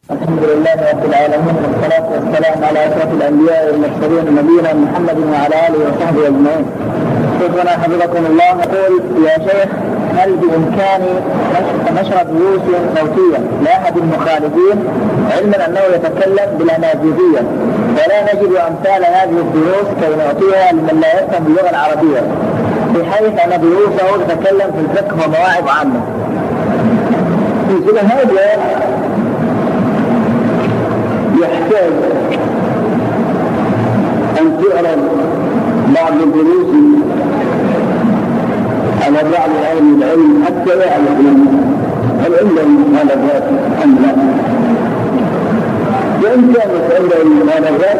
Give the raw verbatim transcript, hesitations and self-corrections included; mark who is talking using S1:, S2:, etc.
S1: الحمد لله رب العالمين والصلاة والسلام على أشرف الأنبياء والمرسلين نبينا محمد وعلى آله وصحبه أجمعين. شيخنا حفظكم الله يقول: يا شيخ، هل بإمكاني نشر دروس صوتية لأحد المخالفين علما أنه يتكلم بالأمازيغية ولا نجد أمثال هذه الدروس كي نعطيها لمن لا يفهم باللغة العربية، بحيث أن دروسه تتكلم في الفقه ومواعظ عامة؟
S2: مثل هذا يحتاج أن تعرض بعض الدروس على بعض أهل العلم حتى يعلم هل عندهم مخالفات أم لا. وإن كانت عندهم مخالفات